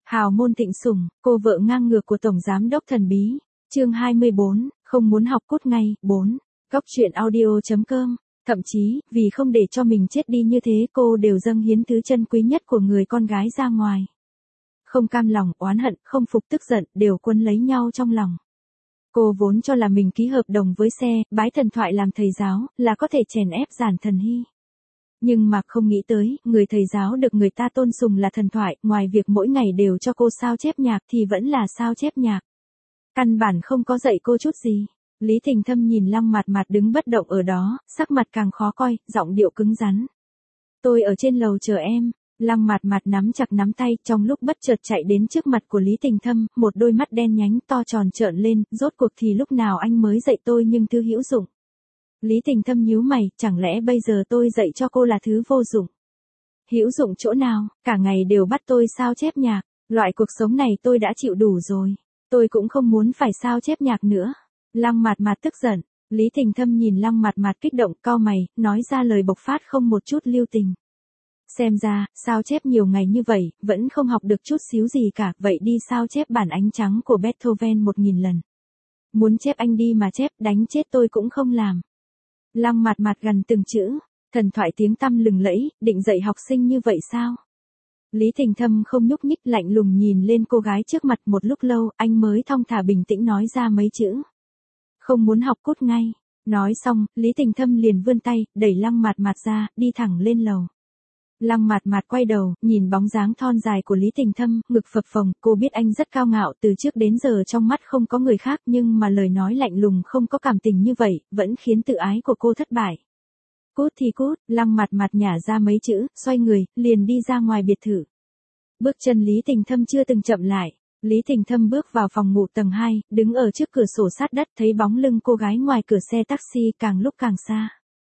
Hào môn thịnh sủng, cô vợ ngang ngược của Tổng Giám đốc thần bí. Chương 24, không muốn học cút ngay. 4. Góc truyện audio.com. Thậm chí, vì không để cho mình chết đi như thế cô đều dâng hiến thứ chân quý nhất của người con gái ra ngoài. Không cam lòng, oán hận, không phục tức giận, đều quấn lấy nhau trong lòng. Cô vốn cho là mình ký hợp đồng với xe, bái thần thoại làm thầy giáo, là có thể chèn ép Giản Thần Hy. Nhưng mà không nghĩ tới, người thầy giáo được người ta tôn sùng là thần thoại, ngoài việc mỗi ngày đều cho cô sao chép nhạc thì vẫn là sao chép nhạc. Căn bản không có dạy cô chút gì. Lý Thình Thâm nhìn Lăng Mạt Mạt đứng bất động ở đó, sắc mặt càng khó coi, giọng điệu cứng rắn. Tôi ở trên lầu chờ em. Lăng Mạt Mạt nắm chặt nắm tay, trong lúc bất chợt chạy đến trước mặt của Lý Thình Thâm, một đôi mắt đen nhánh to tròn trợn lên, rốt cuộc thì lúc nào anh mới dạy tôi nhưng thứ hữu dụng. Lý Thình Thâm nhíu mày, chẳng lẽ bây giờ tôi dạy cho cô là thứ vô dụng? Hữu dụng chỗ nào, cả ngày đều bắt tôi sao chép nhạc, loại cuộc sống này tôi đã chịu đủ rồi, tôi cũng không muốn phải sao chép nhạc nữa. Lăng Mạt Mạt tức giận, Lý Thình Thâm nhìn Lăng Mạt Mạt kích động, cau mày, nói ra lời bộc phát không một chút lưu tình. Xem ra, sao chép nhiều ngày như vậy, vẫn không học được chút xíu gì cả, vậy đi sao chép bản ánh trắng của Beethoven 1000 lần. Muốn chép anh đi mà chép, đánh chết tôi cũng không làm. Lăng Mạt Mạt gần từng chữ, thần thoại tiếng tăm lừng lẫy, định dạy học sinh như vậy sao? Lý Thình Thâm không nhúc nhích, lạnh lùng nhìn lên cô gái trước mặt một lúc lâu, anh mới thong thả bình tĩnh nói ra mấy chữ. Không muốn học cút ngay. Nói xong, Lý Thình Thâm liền vươn tay, đẩy Lăng Mạt Mạt ra, đi thẳng lên lầu. Lăng Mạt Mạt quay đầu, nhìn bóng dáng thon dài của Lý Thình Thâm, ngực phập phồng, cô biết anh rất cao ngạo, từ trước đến giờ trong mắt không có người khác, nhưng mà lời nói lạnh lùng không có cảm tình như vậy, vẫn khiến tự ái của cô thất bại. Cút thì cút, Lăng Mạt Mạt nhả ra mấy chữ, xoay người, liền đi ra ngoài biệt thự. Bước chân Lý Thình Thâm chưa từng chậm lại. Lý Thình Thâm bước vào phòng ngủ tầng 2, đứng ở trước cửa sổ sát đất, thấy bóng lưng cô gái ngoài cửa xe taxi càng lúc càng xa.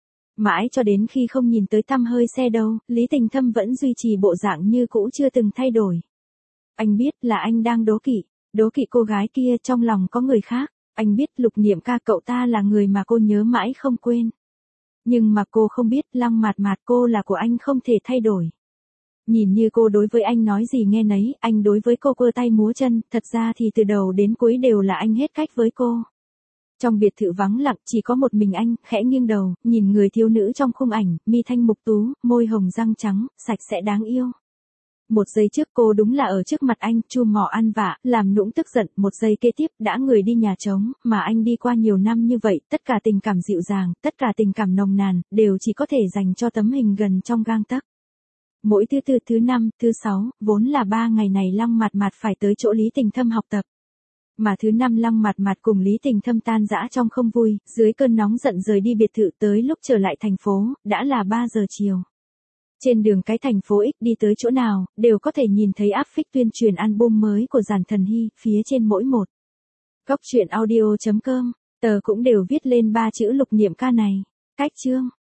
Mãi cho đến khi không nhìn tới tăm hơi xe đâu, Lý Thình Thâm vẫn duy trì bộ dạng như cũ chưa từng thay đổi. Anh biết là anh đang đố kỵ cô gái kia, trong lòng có người khác. Anh biết Lục Niệm ca cậu ta là người mà cô nhớ mãi không quên. Nhưng mà cô không biết, Lăng Mạt Mạt cô là của anh không thể thay đổi. Nhìn như cô đối với anh nói gì nghe nấy, anh đối với cô quơ tay múa chân, thật ra thì từ đầu đến cuối đều là anh hết cách với cô. Trong biệt thự vắng lặng, chỉ có một mình anh, khẽ nghiêng đầu, nhìn người thiếu nữ trong khung ảnh, mi thanh mục tú, môi hồng răng trắng, sạch sẽ đáng yêu. Một giây trước cô đúng là ở trước mặt anh, chu mỏ ăn vạ, làm nũng tức giận, một giây kế tiếp, đã người đi nhà trống, mà anh đi qua nhiều năm như vậy, tất cả tình cảm dịu dàng, tất cả tình cảm nồng nàn, đều chỉ có thể dành cho tấm hình gần trong gang tấc. Mỗi thứ tư, thứ năm, thứ sáu, vốn là 3 ngày này Lăng Mạt Mạt phải tới chỗ Lý Thình Thâm học tập. Mà thứ năm Lăng Mạt Mạt cùng Lý Thình Thâm tan rã trong không vui, dưới cơn nóng giận rời đi biệt thự, tới lúc trở lại thành phố, đã là 3 giờ chiều. Trên đường cái thành phố X đi tới chỗ nào, đều có thể nhìn thấy áp phích tuyên truyền album mới của Giản Thần Hy, phía trên mỗi một. Góc truyện audio.com, tờ cũng đều viết lên 3 chữ Lục Niệm ca này. Cách chương.